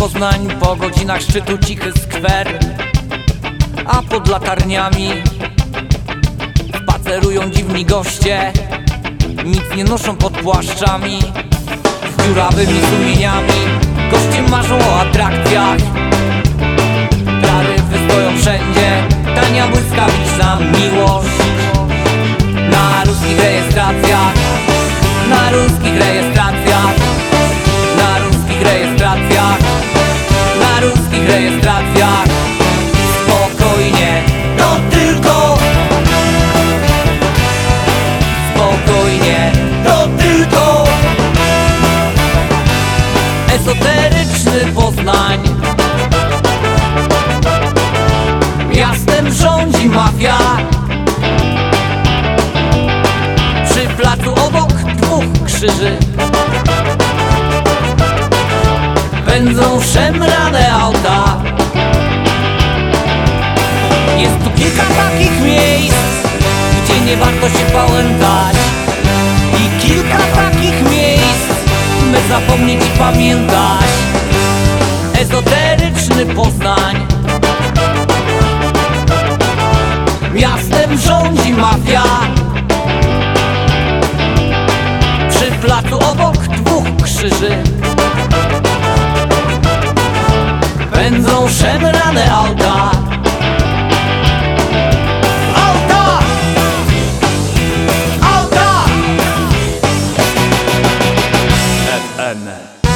Poznań po godzinach szczytu cichy skwer, a pod latarniami spacerują dziwni goście. Nic nie noszą pod płaszczami, z dziurawymi sumieniami. Goście marzą o atrakcjach, taryfy stoją wszędzie. Tania błyskawiczna miłość na ruskich rejestracjach, na ruskich rejestracjach, na ruskich rejestracjach, na ruskich rejestracjach. Spokojnie, to tylko spokojnie, to tylko ezoteryczny Poznań. Miastem rządzi mafia. Przy placu obok dwóch krzyży pędzą szemrane auta. Jest tu kilka takich miejsc, gdzie nie warto się pałętać, i kilka takich miejsc, by zapomnieć i pamiętać. Ezoteryczny Poznań. Miastem rządzi mafia. Przy placu obok dwóch krzyży pędzą szemrane auta. Auta! Auta! FM.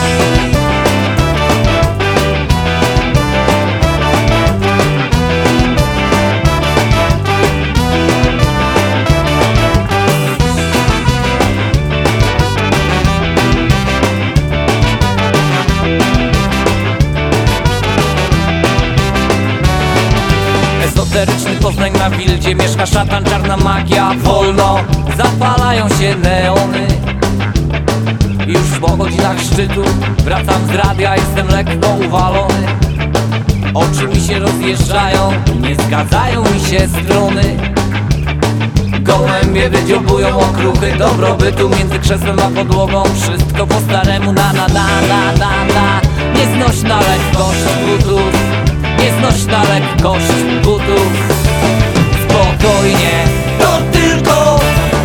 Ezoteryczny Poznań na Wildzie mieszka szatan, czarna magia, wolno zapalają się neony. Już po godzinach szczytu wracam z radia, jestem lekko uwalony. Oczy mi się rozjeżdżają, nie zgadzają mi się strony. Gołębie wydziobują okruchy dobrobytu między krzesłem a podłogą. Wszystko po staremu, na. Nieznośna lekkość butów, nieznośna lekkość butów. Spokojnie, to tylko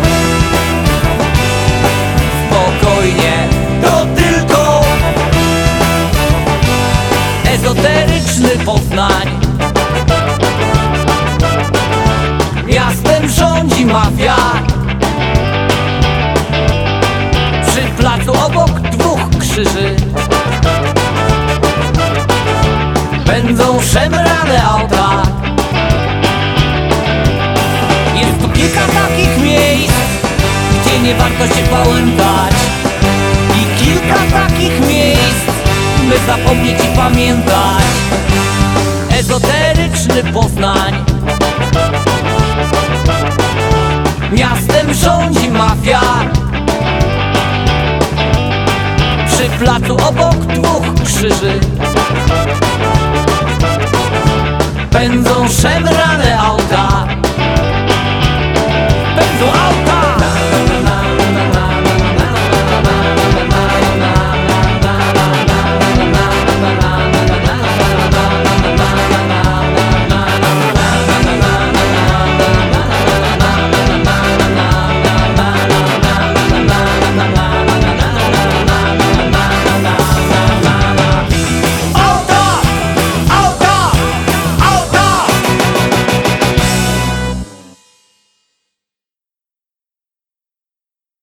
spokojnie, to tylko ezoteryczny Poznań. Miastem rządzi mafia. Przy placu obok dwóch krzyży pędzą szemrane auta. Jest tu kilka takich miejsc, gdzie nie warto się pałętać, i kilka takich miejsc, by zapomnieć i pamiętać. Ezoteryczny Poznań. Miastem rządzi mafia. Przy placu obok dwóch krzyży pędzą szemrane